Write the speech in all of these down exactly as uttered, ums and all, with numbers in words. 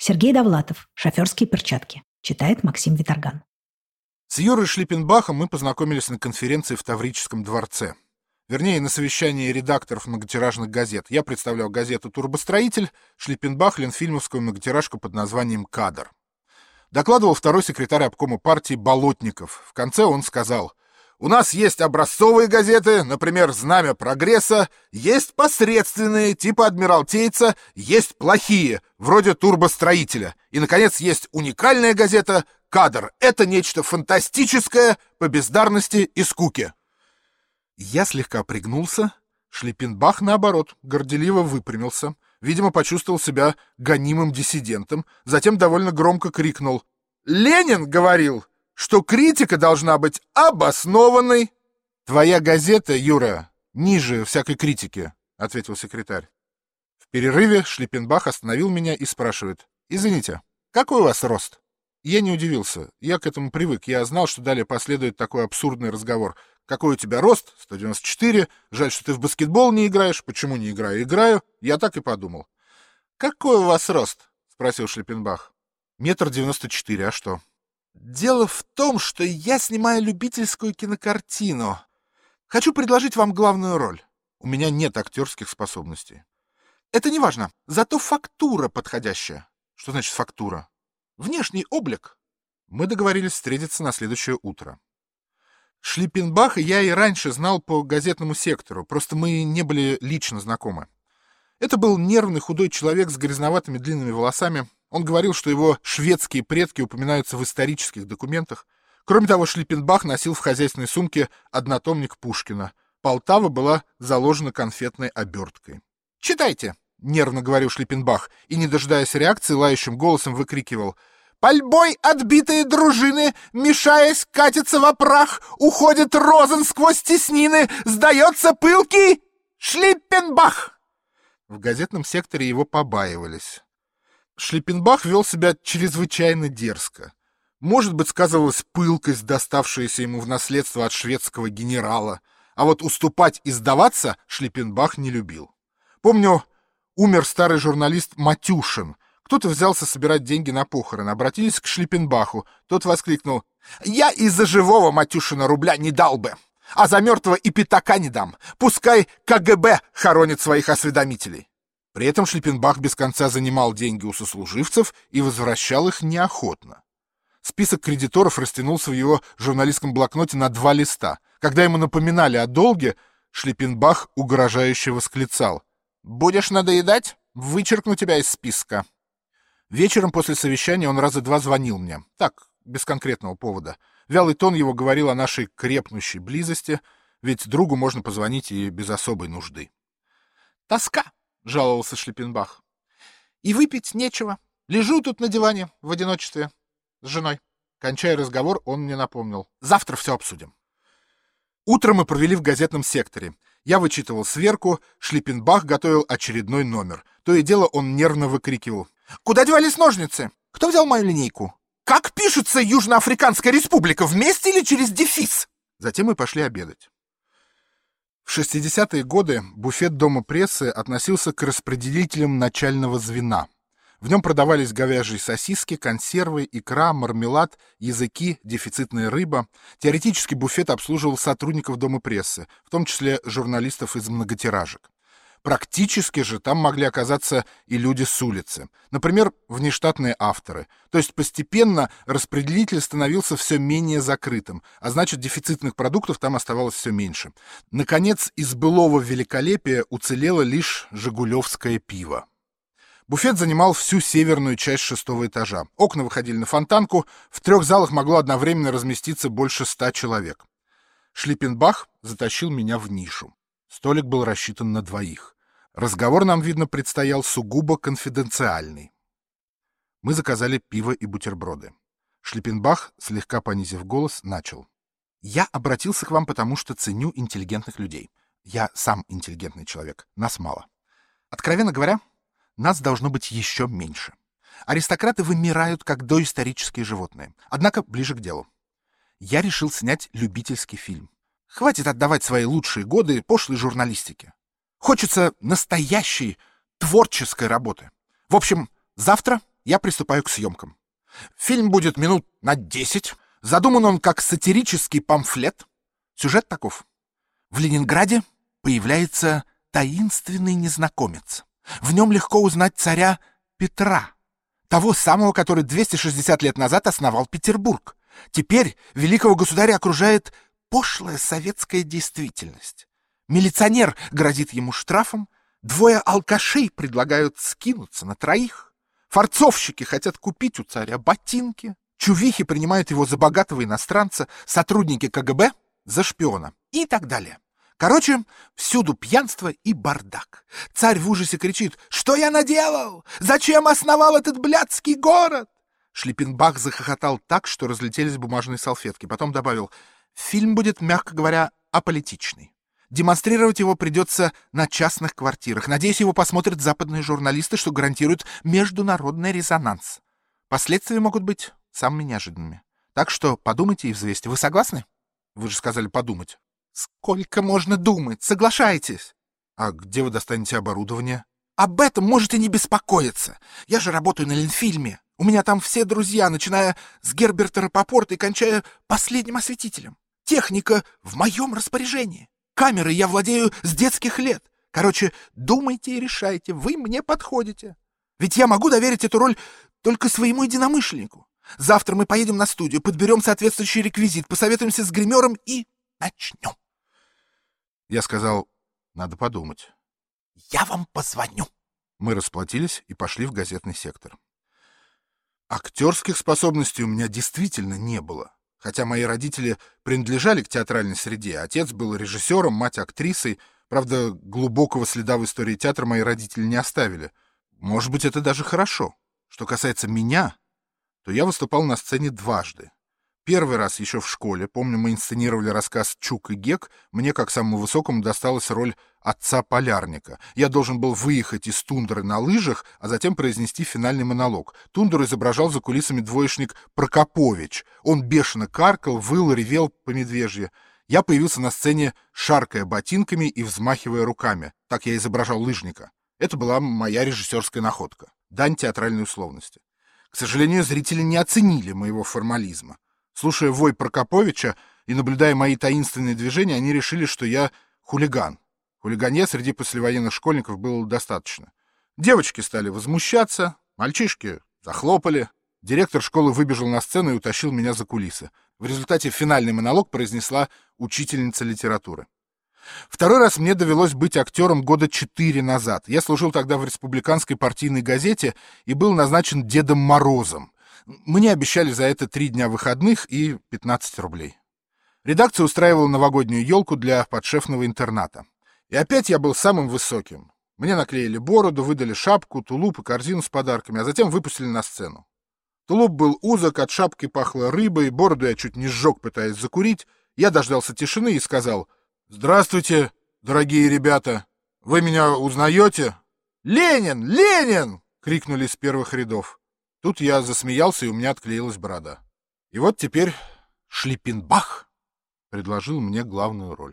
Сергей Довлатов. «Шоферские перчатки». Читает Максим Виторган. С Юрой Шлиппенбахом мы познакомились на конференции в Таврическом дворце. Вернее, на совещании редакторов многотиражных газет. Я представлял газету «Турбостроитель», Шлиппенбах — ленфильмовскую многотиражку под названием «Кадр». Докладывал второй секретарь обкома партии Болотников. В конце он сказал: «У нас есть образцовые газеты, например, «Знамя прогресса», есть посредственные, типа «Адмиралтейца», есть плохие, вроде «Турбостроителя». И, наконец, есть уникальная газета «Кадр». Это нечто фантастическое по бездарности и скуке». Я слегка пригнулся. Шлиппенбах, наоборот, горделиво выпрямился. Видимо, почувствовал себя гонимым диссидентом. Затем довольно громко крикнул: «Ленин говорил, что критика должна быть обоснованной». «Твоя газета, Юра, ниже всякой критики», — ответил секретарь. В перерыве Шлиппенбах остановил меня и спрашивает: «Извините, какой у вас рост?» Я не удивился. Я к этому привык. Я знал, что далее последует такой абсурдный разговор. «Какой у тебя рост?» сто девяносто четыре. «Жаль, что ты в баскетбол не играешь». «Почему не играю?» «Играю». Я так и подумал. «Какой у вас рост?» — спросил Шлиппенбах. «Метр девяносто четыре. А что?» «Дело в том, что я снимаю любительскую кинокартину. Хочу предложить вам главную роль. У меня нет актерских способностей». «Это не важно. Зато фактура подходящая». «Что значит фактура?» «Внешний облик». Мы договорились встретиться на следующее утро. Шлиппенбаха я и раньше знал по газетному сектору, просто мы не были лично знакомы. Это был нервный худой человек с грязноватыми длинными волосами. Он говорил, что его шведские предки упоминаются в исторических документах. Кроме того, Шлиппенбах носил в хозяйственной сумке однотомник Пушкина. Полтава была заложена конфетной оберткой. «Читайте!» — нервно говорил Шлиппенбах, и, не дожидаясь реакции, лающим голосом выкрикивал: «Пальбой отбитые дружины, мешаясь, катятся во прах, уходит Розен сквозь теснины, сдается пылкий Шлиппенбах!» В газетном секторе его побаивались. Шлиппенбах вел себя чрезвычайно дерзко. Может быть, сказывалась пылкость, доставшаяся ему в наследство от шведского генерала, а вот уступать и сдаваться Шлиппенбах не любил. Помню, умер старый журналист Матюшин. Кто-то взялся собирать деньги на похороны, обратились к Шлиппенбаху. Тот воскликнул: «Я из-за живого Матюшина рубля не дал бы, а за мертвого и пятака не дам. Пускай КГБ хоронит своих осведомителей». При этом Шлиппенбах без конца занимал деньги у сослуживцев и возвращал их неохотно. Список кредиторов растянулся в его журналистском блокноте на два листа. Когда ему напоминали о долге, Шлиппенбах угрожающе восклицал: «Будешь надоедать? Вычеркну тебя из списка». Вечером после совещания он раза два звонил мне. Так, без конкретного повода. Вялый тон его говорил о нашей крепнущей близости, ведь другу можно позвонить и без особой нужды. «Тоска», — жаловался Шлиппенбах. «И выпить нечего. Лежу тут на диване в одиночестве с женой». Кончая разговор, он мне напомнил: «Завтра все обсудим». Утро мы провели в газетном секторе. Я вычитывал сверку, Шлиппенбах готовил очередной номер. То и дело он нервно выкрикивал: «Куда девались ножницы? Кто взял мою линейку? Как пишется Южноафриканская республика, вместе или через дефис?» Затем мы пошли обедать. В шестидесятые годы буфет Дома прессы относился к распределителям начального звена. В нем продавались говяжьи сосиски, консервы, икра, мармелад, языки, дефицитная рыба. Теоретически буфет обслуживал сотрудников Дома прессы, в том числе журналистов из многотиражек. Практически же там могли оказаться и люди с улицы. Например, внештатные авторы. То есть постепенно распределитель становился все менее закрытым, а значит, дефицитных продуктов там оставалось все меньше. Наконец, из былого великолепия уцелело лишь жигулевское пиво. Буфет занимал всю северную часть шестого этажа. Окна выходили на Фонтанку, в трех залах могло одновременно разместиться больше ста человек. Шлиппенбах затащил меня в нишу. Столик был рассчитан на двоих. Разговор нам, видно, предстоял сугубо конфиденциальный. Мы заказали пиво и бутерброды. Шлиппенбах, слегка понизив голос, начал: «Я обратился к вам, потому что ценю интеллигентных людей. Я сам интеллигентный человек, нас мало. Откровенно говоря, нас должно быть еще меньше. Аристократы вымирают, как доисторические животные. Однако ближе к делу. Я решил снять любительский фильм. Хватит отдавать свои лучшие годы пошлой журналистике. Хочется настоящей творческой работы. В общем, завтра я приступаю к съемкам. Фильм будет минут на десять. Задуман он как сатирический памфлет. Сюжет таков. В Ленинграде появляется таинственный незнакомец. В нем легко узнать царя Петра, того самого, который двести шестьдесят лет назад основал Петербург. Теперь великого государя окружает пошлая советская действительность. Милиционер грозит ему штрафом, двое алкашей предлагают скинуться на троих, фарцовщики хотят купить у царя ботинки, чувихи принимают его за богатого иностранца, сотрудники ка гэ бэ за шпиона и так далее. Короче, всюду пьянство и бардак. Царь в ужасе кричит: «Что я наделал? Зачем основал этот блядский город?» Шлиппенбах захохотал так, что разлетелись бумажные салфетки. Потом добавил: «Фильм будет, мягко говоря, аполитичный. Демонстрировать его придется на частных квартирах. Надеюсь, его посмотрят западные журналисты, что гарантирует международный резонанс. Последствия могут быть самыми неожиданными. Так что подумайте и взвесьте. Вы согласны?» «Вы же сказали подумать». «Сколько можно думать? Соглашайтесь!» «А где вы достанете оборудование?» «Об этом можете не беспокоиться. Я же работаю на Ленфильме. У меня там все друзья, начиная с Герберта Рапопорта и кончая последним осветителем. Техника в моем распоряжении. Камерой я владею с детских лет. Короче, думайте и решайте, вы мне подходите. Ведь я могу доверить эту роль только своему единомышленнику. Завтра мы поедем на студию, подберем соответствующий реквизит, посоветуемся с гримером и начнем». Я сказал: «Надо подумать». «Я вам позвоню». Мы расплатились и пошли в газетный сектор. Актерских способностей у меня действительно не было. Хотя мои родители принадлежали к театральной среде. Отец был режиссером, мать актрисой. Правда, глубокого следа в истории театра мои родители не оставили. Может быть, это даже хорошо. Что касается меня, то я выступал на сцене дважды. Первый раз еще в школе. Помню, мы инсценировали рассказ «Чук и Гек». Мне, как самому высокому, досталась роль отца-полярника. Я должен был выехать из тундры на лыжах, а затем произнести финальный монолог. Тундру изображал за кулисами двоечник Прокопович. Он бешено каркал, выл, ревел по медвежье. Я появился на сцене, шаркая ботинками и взмахивая руками. Так я изображал лыжника. Это была моя режиссерская находка. Дань театральной условности. К сожалению, зрители не оценили моего формализма. Слушая вой Прокоповича и наблюдая мои таинственные движения, они решили, что я хулиган. Хулиганье среди послевоенных школьников было достаточно. Девочки стали возмущаться, мальчишки захлопали. Директор школы выбежал на сцену и утащил меня за кулисы. В результате финальный монолог произнесла учительница литературы. Второй раз мне довелось быть актером года четыре назад. Я служил тогда в республиканской партийной газете и был назначен Дедом Морозом. Мне обещали за это три дня выходных и пятнадцать рублей. Редакция устраивала новогоднюю елку для подшефного интерната. И опять я был самым высоким. Мне наклеили бороду, выдали шапку, тулуп и корзину с подарками, а затем выпустили на сцену. Тулуп был узок, от шапки пахло рыбой, бороду я чуть не сжег, пытаясь закурить. Я дождался тишины и сказал: «Здравствуйте, дорогие ребята! Вы меня узнаете?» «Ленин! Ленин!» — крикнули с первых рядов. Тут я засмеялся, и у меня отклеилась борода. И вот теперь Шлиппенбах предложил мне главную роль.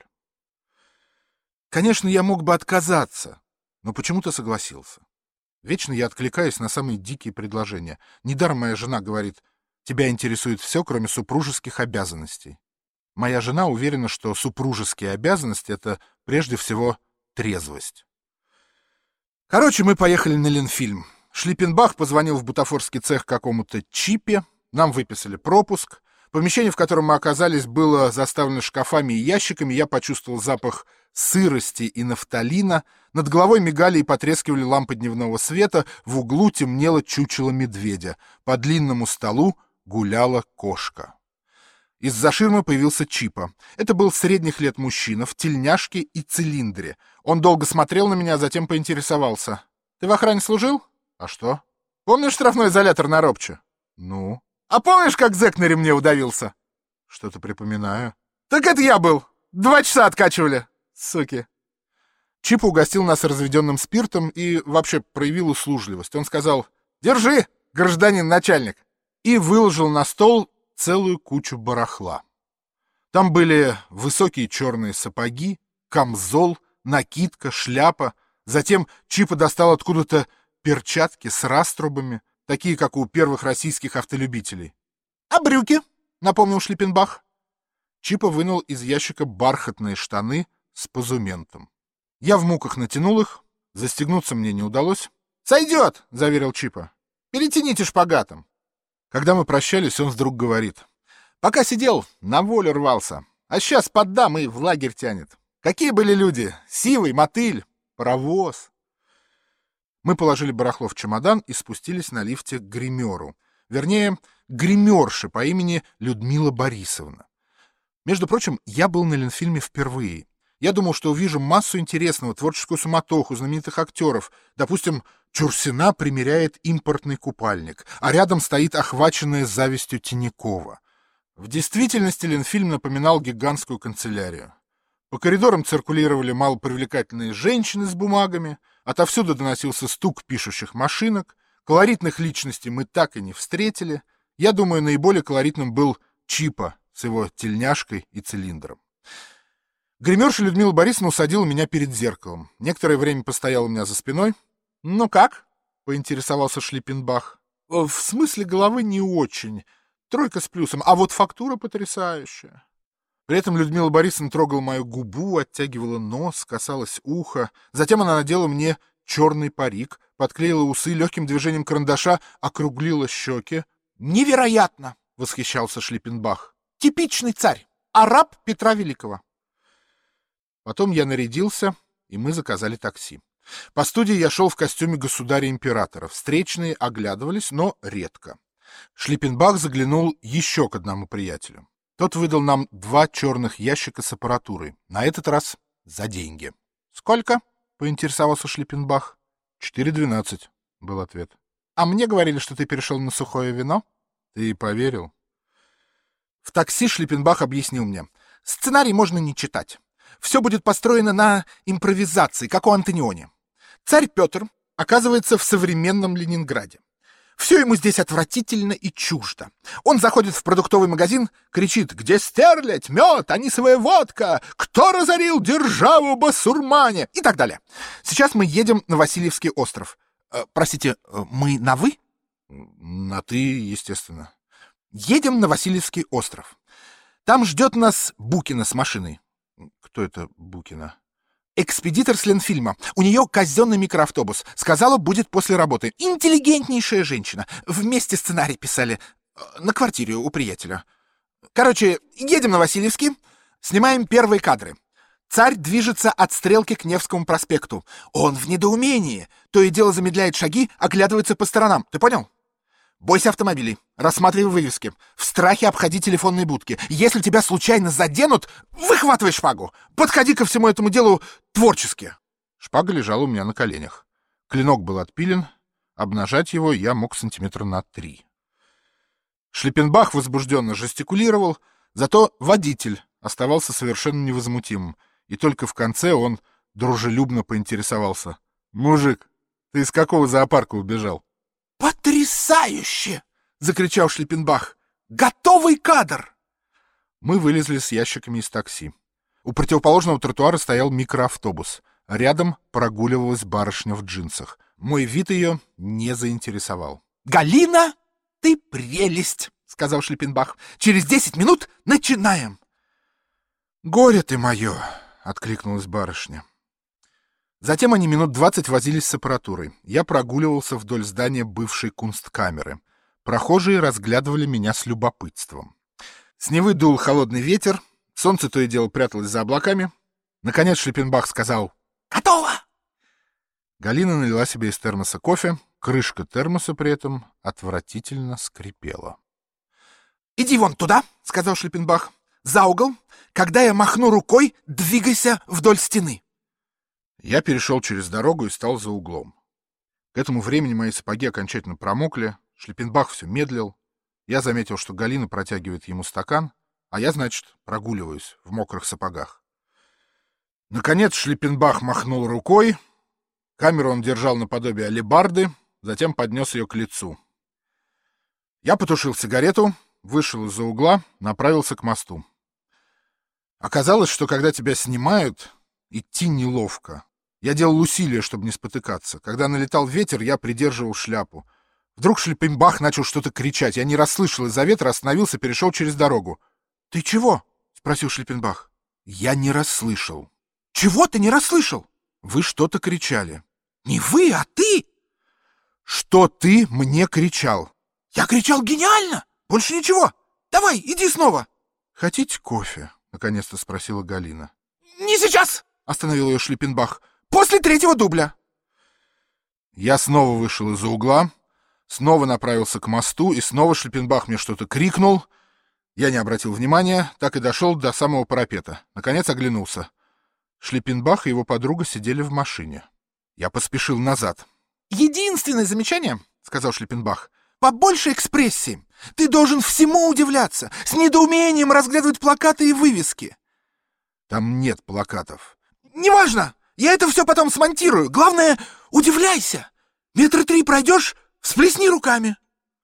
Конечно, я мог бы отказаться, но почему-то согласился. Вечно я откликаюсь на самые дикие предложения. Недаром моя жена говорит: «Тебя интересует все, кроме супружеских обязанностей». Моя жена уверена, что супружеские обязанности — это прежде всего трезвость. Короче, мы поехали на Ленфильм. Шлиппенбах позвонил в бутафорский цех какому-то чипе. Нам выписали пропуск. Помещение, в котором мы оказались, было заставлено шкафами и ящиками. Я почувствовал запах сырости и нафталина. Над головой мигали и потрескивали лампы дневного света. В углу темнело чучело медведя. По длинному столу гуляла кошка. Из-за ширмы появился Чипа. Это был средних лет мужчина в тельняшке и цилиндре. Он долго смотрел на меня, а затем поинтересовался: «Ты в охране служил?» «А что?» «Помнишь штрафной изолятор на Робче?» «Ну?» «А помнишь, как зэк на ремне удавился?» «Что-то припоминаю». «Так это я был! Два часа откачивали, суки!» Чипа угостил нас разведенным спиртом и вообще проявил услужливость. Он сказал: «Держи, гражданин начальник!» и выложил на стол целую кучу барахла. Там были высокие черные сапоги, камзол, накидка, шляпа. Затем Чипа достал откуда-то перчатки с раструбами, такие, как у первых российских автолюбителей. «А брюки?» — напомнил Шлиппенбах. Чипа вынул из ящика бархатные штаны с позументом. Я в муках натянул их, застегнуться мне не удалось. «Сойдет!» — заверил Чипа. «Перетяните шпагатом». Когда мы прощались, он вдруг говорит. «Пока сидел, на волю рвался, а сейчас поддам и в лагерь тянет. Какие были люди! Сивый, мотыль, паровоз!» Мы положили барахло в чемодан и спустились на лифте к гримеру. Вернее, гримерше по имени Людмила Борисовна. Между прочим, я был на Ленфильме впервые. Я думал, что увижу массу интересного, творческую суматоху, знаменитых актеров. Допустим, Чурсина примеряет импортный купальник, а рядом стоит охваченная завистью Тинякова. В действительности Ленфильм напоминал гигантскую канцелярию. По коридорам циркулировали малопривлекательные женщины с бумагами, отовсюду доносился стук пишущих машинок, колоритных личностей мы так и не встретили. Я думаю, наиболее колоритным был Чипа с его тельняшкой и цилиндром. Гримерша Людмила Борисовна усадила меня перед зеркалом. Некоторое время постояла у меня за спиной. «Ну как?» — поинтересовался Шлиппенбах. «В смысле головы не очень. Тройка с плюсом, а вот фактура потрясающая». При этом Людмила Борисовна трогала мою губу, оттягивала нос, касалась уха. Затем она надела мне черный парик, подклеила усы, легким движением карандаша округлила щеки. «Невероятно!» — восхищался Шлиппенбах. «Типичный царь! Араб Петра Великого!» Потом я нарядился, и мы заказали такси. По студии я шел в костюме государя-императора. Встречные оглядывались, но редко. Шлиппенбах заглянул еще к одному приятелю. Тот выдал нам два черных ящика с аппаратурой. На этот раз за деньги. «Сколько?» — поинтересовался Шлиппенбах. «Четыре двенадцать», — был ответ. «А мне говорили, что ты перешел на сухое вино?» «Ты поверил?» В такси Шлиппенбах объяснил мне. «Сценарий можно не читать. Все будет построено на импровизации, как у Антониони. Царь Петр оказывается в современном Ленинграде. Все ему здесь отвратительно и чуждо. Он заходит в продуктовый магазин, кричит: «Где стерлядь, мед, анисовая водка? Кто разорил державу басурмане?» и так далее. Сейчас мы едем на Васильевский остров. Э, простите, мы на «вы»? На «ты», естественно. Едем на Васильевский остров. Там ждет нас Букина с машиной. Кто это Букина? Экспедитор с Ленфильма. У нее казенный микроавтобус. Сказала, будет после работы. Интеллигентнейшая женщина. Вместе сценарий писали. На квартире у приятеля. Короче, едем на Васильевский. Снимаем первые кадры. Царь движется от Стрелки к Невскому проспекту. Он в недоумении. То и дело замедляет шаги, оглядывается по сторонам. Ты понял? Бойся автомобилей, рассматривай вывески. В страхе обходи телефонные будки. Если тебя случайно заденут, выхватывай шпагу. Подходи ко всему этому делу творчески. Шпага лежала у меня на коленях. Клинок был отпилен. Обнажать его я мог сантиметра на три. Шлиппенбах возбужденно жестикулировал, зато водитель оставался совершенно невозмутимым. И только в конце он дружелюбно поинтересовался. «Мужик, ты из какого зоопарка убежал?» «Потрясающе!» — закричал Шлиппенбах. «Готовый кадр!» Мы вылезли с ящиками из такси. У противоположного тротуара стоял микроавтобус. Рядом прогуливалась барышня в джинсах. Мой вид ее не заинтересовал. «Галина, ты прелесть!» — сказал Шлиппенбах. «Через десять минут начинаем!» «Горе ты мое!» — откликнулась барышня. Затем они минут двадцать возились с аппаратурой. Я прогуливался вдоль здания бывшей кунсткамеры. Прохожие разглядывали меня с любопытством. С Невы дул холодный ветер, солнце то и дело пряталось за облаками. Наконец Шлиппенбах сказал: «Готово!» Галина налила себе из термоса кофе, крышка термоса при этом отвратительно скрипела. «Иди вон туда», — сказал Шлиппенбах, — «за угол. Когда я махну рукой, двигайся вдоль стены». Я перешел через дорогу и стал за углом. К этому времени мои сапоги окончательно промокли, Шлиппенбах все медлил. Я заметил, что Галина протягивает ему стакан, а я, значит, прогуливаюсь в мокрых сапогах. Наконец Шлиппенбах махнул рукой. Камеру он держал наподобие алебарды, затем поднес ее к лицу. Я потушил сигарету, вышел из-за угла, направился к мосту. Оказалось, что когда тебя снимают, идти неловко. Я делал усилия, чтобы не спотыкаться. Когда налетал ветер, я придерживал шляпу. Вдруг Шлиппенбах начал что-то кричать. Я не расслышал из-за ветра, остановился, перешел через дорогу. — Ты чего? — спросил Шлиппенбах. Я не расслышал. — Чего ты не расслышал? — Вы что-то кричали. — Не вы, а ты! — Что ты мне кричал? — Я кричал гениально! Больше ничего! Давай, иди снова! — Хотите кофе? — наконец-то спросила Галина. — Не сейчас! — остановил ее Шлиппенбах. — После третьего дубля! Я снова вышел из-за угла, снова направился к мосту, и снова Шлиппенбах мне что-то крикнул. Я не обратил внимания, так и дошел до самого парапета. Наконец оглянулся. Шлиппенбах и его подруга сидели в машине. Я поспешил назад. — Единственное замечание, — сказал Шлиппенбах, — побольше экспрессии. Ты должен всему удивляться, с недоумением разглядывать плакаты и вывески. — Там нет плакатов. — Неважно, я это все потом смонтирую. Главное, удивляйся. Метра три пройдешь, всплесни руками.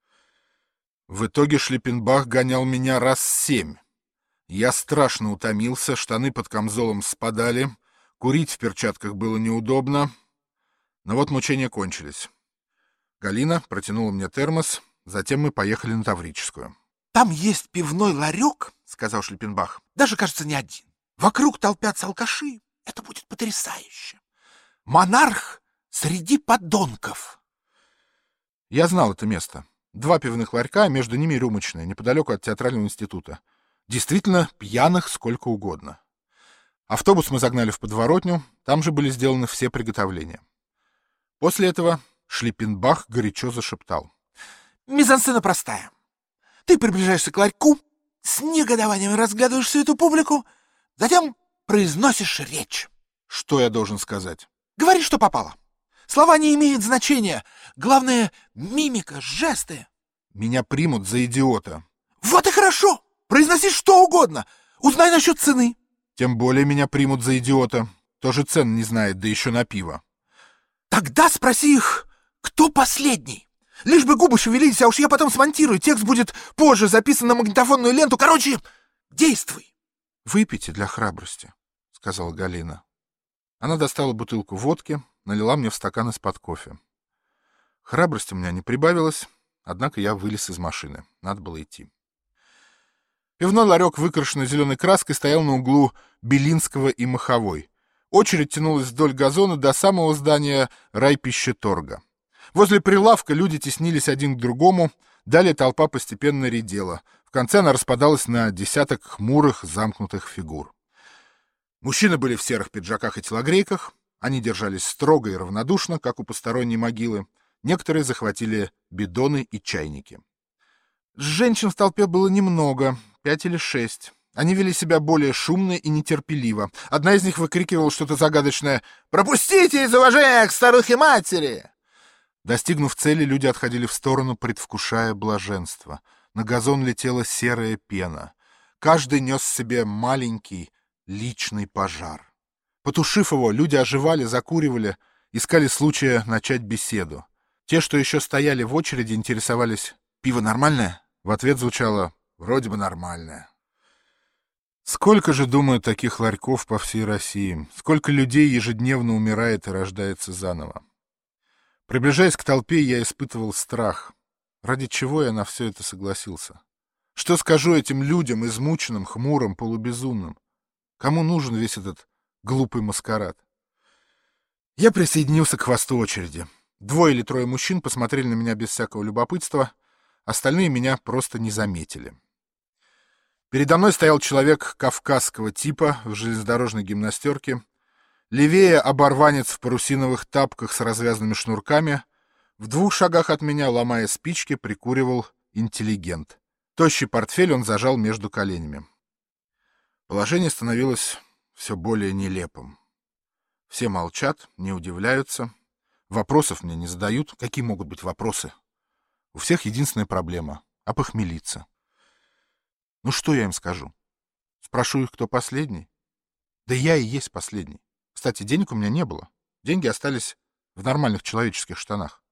В итоге Шлиппенбах гонял меня раз семь. Я страшно утомился, штаны под камзолом спадали, курить в перчатках было неудобно. Но вот мучения кончились. Галина протянула мне термос, затем мы поехали на Таврическую. — Там есть пивной ларек, — сказал Шлиппенбах, — даже, кажется, не один. Вокруг толпятся алкаши. Это будет потрясающе. Монарх среди подонков. Я знал это место. Два пивных ларька, между ними рюмочная, неподалеку от театрального института. Действительно, пьяных сколько угодно. Автобус мы загнали в подворотню, там же были сделаны все приготовления. После этого Шлиппенбах горячо зашептал. — Мизансцена простая. Ты приближаешься к ларьку, с негодованием разглядываешь всю эту публику, затем произносишь речь. — Что я должен сказать? — Говори, что попало. Слова не имеют значения. Главное — мимика, жесты. — Меня примут за идиота. — Вот и хорошо. Произноси что угодно. Узнай насчет цены. — Тем более меня примут за идиота. Тоже цен не знает, да еще на пиво. — Тогда спроси их, кто последний. Лишь бы губы шевелились, а уж я потом смонтирую. Текст будет позже записан на магнитофонную ленту. Короче, действуй. — Выпейте для храбрости, — сказала Галина. Она достала бутылку водки, налила мне в стакан из-под кофе. Храбрости у меня не прибавилось, однако я вылез из машины. Надо было идти. Пивной ларек, выкрашенный зеленой краской, стоял на углу Белинского и Маховой. Очередь тянулась вдоль газона до самого здания райпищеторга. Возле прилавка люди теснились один к другому, далее толпа постепенно редела. В конце она распадалась на десяток хмурых, замкнутых фигур. Мужчины были в серых пиджаках и телогрейках, они держались строго и равнодушно, как у посторонней могилы. Некоторые захватили бидоны и чайники. Женщин в толпе было немного, пять или шесть. Они вели себя более шумно и нетерпеливо. Одна из них выкрикивала что-то загадочное: «Пропустите из уважения к старухе-матери!» Достигнув цели, люди отходили в сторону, предвкушая блаженство. На газон летела серая пена. Каждый нес себе маленький личный пожар. Потушив его, люди оживали, закуривали, искали случая начать беседу. Те, что еще стояли в очереди, интересовались: «Пиво нормальное?» В ответ звучало: «Вроде бы нормальное». Сколько же, думаю, таких ларьков по всей России? Сколько людей ежедневно умирает и рождается заново? Приближаясь к толпе, я испытывал страх. Ради чего я на все это согласился? Что скажу этим людям, измученным, хмурым, полубезумным? Кому нужен весь этот глупый маскарад? Я присоединился к хвосту очереди. Двое или трое мужчин посмотрели на меня без всякого любопытства, остальные меня просто не заметили. Передо мной стоял человек кавказского типа в железнодорожной гимнастерке. Левее оборванец в парусиновых тапках с развязанными шнурками. В двух шагах от меня, ломая спички, прикуривал интеллигент. Тощий портфель он зажал между коленями. Положение становилось все более нелепым. Все молчат, не удивляются. Вопросов мне не задают. Какие могут быть вопросы? У всех единственная проблема — опохмелиться. Ну что я им скажу? Спрошу их, кто последний? Да я и есть последний. Кстати, денег у меня не было. Деньги остались в нормальных человеческих штанах.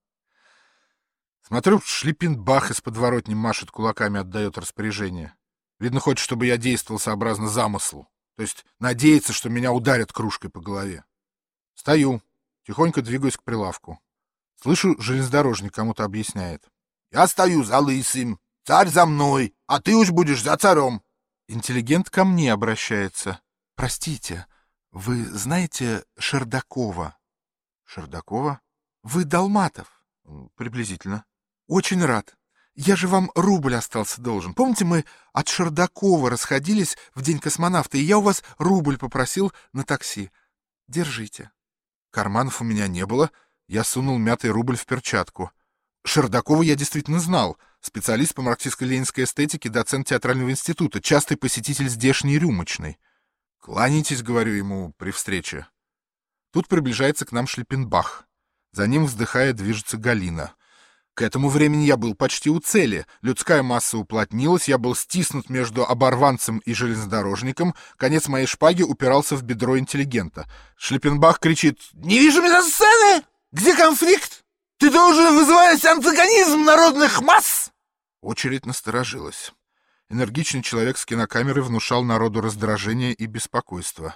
Смотрю, Шлиппенбах из подворотни машет кулаками, отдает распоряжение. Видно, хочет, чтобы я действовал сообразно замыслу. То есть надеется, что меня ударят кружкой по голове. Стою, тихонько двигаюсь к прилавку. Слышу, железнодорожник кому-то объясняет. Я стою за лысым, царь за мной, а ты уж будешь за царем. Интеллигент ко мне обращается. Простите, вы знаете Шердакова? Шердакова? Вы Долматов? Приблизительно. Очень рад. Я же вам рубль остался должен. Помните, мы от Шердакова расходились в день космонавта, и я у вас рубль попросил на такси. Держите. Карманов у меня не было. Я сунул мятый рубль в перчатку. Шердакова я действительно знал. Специалист по марксистско-ленинской эстетике, доцент театрального института, частый посетитель здешней рюмочной. «Кланяйтесь», — говорю ему при встрече. Тут приближается к нам Шлиппенбах. За ним, вздыхая, движется Галина. К этому времени я был почти у цели. Людская масса уплотнилась, я был стиснут между оборванцем и железнодорожником. Конец моей шпаги упирался в бедро интеллигента. Шлиппенбах кричит: «Не вижу мизансцены! Где конфликт? Ты должен вызывать антагонизм народных масс!» Очередь насторожилась. Энергичный человек с кинокамерой внушал народу раздражение и беспокойство.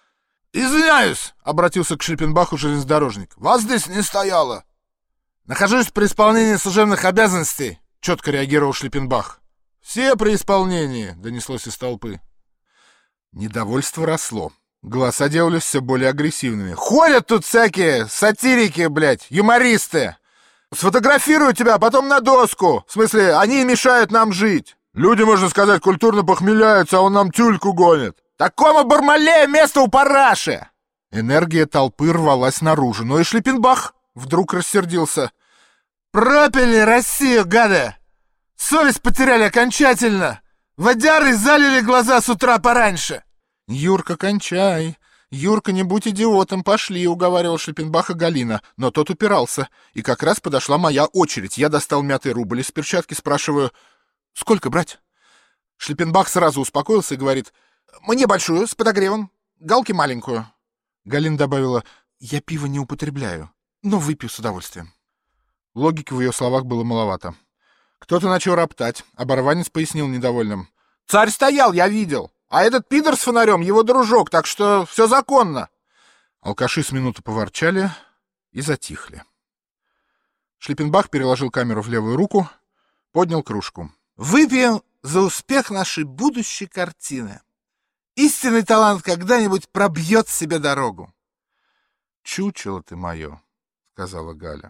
«Извиняюсь», — обратился к Шлиппенбаху железнодорожник. «Вас здесь не стояло». «Нахожусь при исполнении служебных обязанностей», — четко реагировал Шлиппенбах. «Все при исполнении», — донеслось из толпы. Недовольство росло. Голоса делались все более агрессивными. «Ходят тут всякие сатирики, блядь, юмористы! Сфотографирую тебя, а потом на доску! В смысле, они мешают нам жить! Люди, можно сказать, культурно похмеляются, а он нам тюльку гонит! Такому Бармалею место у параши!» Энергия толпы рвалась наружу, но и Шлиппенбах вдруг рассердился. «Пропили Россию, гады! Совесть потеряли окончательно! Водяры залили глаза с утра пораньше!» «Юрка, кончай! Юрка, не будь идиотом, пошли!» — уговаривал Шлиппенбаха Галина, но тот упирался. И как раз подошла моя очередь. Я достал мятый рубль из перчатки, спрашиваю: «Сколько брать?» Шлиппенбах сразу успокоился и говорит: «Мне большую, с подогревом, Галке маленькую». Галина добавила: «Я пиво не употребляю, но выпью с удовольствием». Логики в ее словах было маловато. Кто-то начал роптать. Оборванец пояснил недовольным: «Царь стоял, я видел. А этот пидор с фонарем его дружок, так что все законно». Алкаши с минуту поворчали и затихли. Шлиппенбах переложил камеру в левую руку, поднял кружку. «Выпьем за успех нашей будущей картины. Истинный талант когда-нибудь пробьет себе дорогу». «Чучело ты мое», — сказала Галя.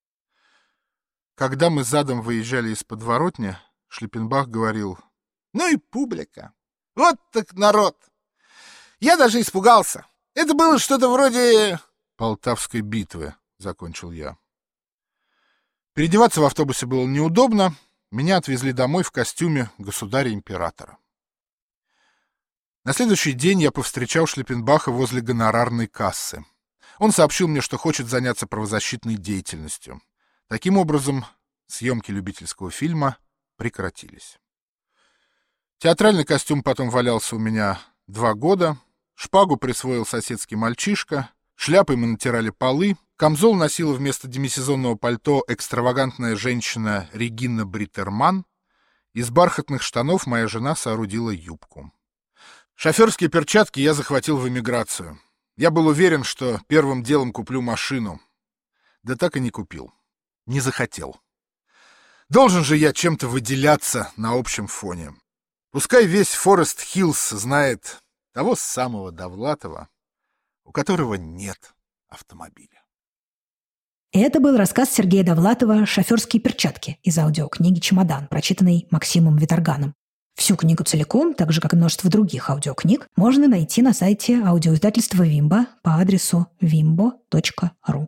Когда мы задом выезжали из подворотни, Шлиппенбах говорил: «Ну и публика. Вот так народ. Я даже испугался. Это было что-то вроде Полтавской битвы», — закончил я. Переодеваться в автобусе было неудобно. Меня отвезли домой в костюме государя-императора. На следующий день я повстречал Шлиппенбаха возле гонорарной кассы. Он сообщил мне, что хочет заняться правозащитной деятельностью. Таким образом, съемки любительского фильма прекратились. Театральный костюм потом валялся у меня два года, шпагу присвоил соседский мальчишка, шляпой мы натирали полы, камзол носила вместо демисезонного пальто экстравагантная женщина Регина Бриттерман, из бархатных штанов моя жена соорудила юбку. Шоферские перчатки я захватил в эмиграцию. Я был уверен, что первым делом куплю машину. Да так и не купил. Не захотел. Должен же я чем-то выделяться на общем фоне. Пускай весь Форест-Хиллз знает того самого Довлатова, у которого нет автомобиля. Это был рассказ Сергея Довлатова «Шоферские перчатки» из аудиокниги «Чемодан», прочитанный Максимом Виторганом. Всю книгу целиком, так же как и множество других аудиокниг, можно найти на сайте аудиоиздательства «Вимбо» по адресу вимбо точка ру.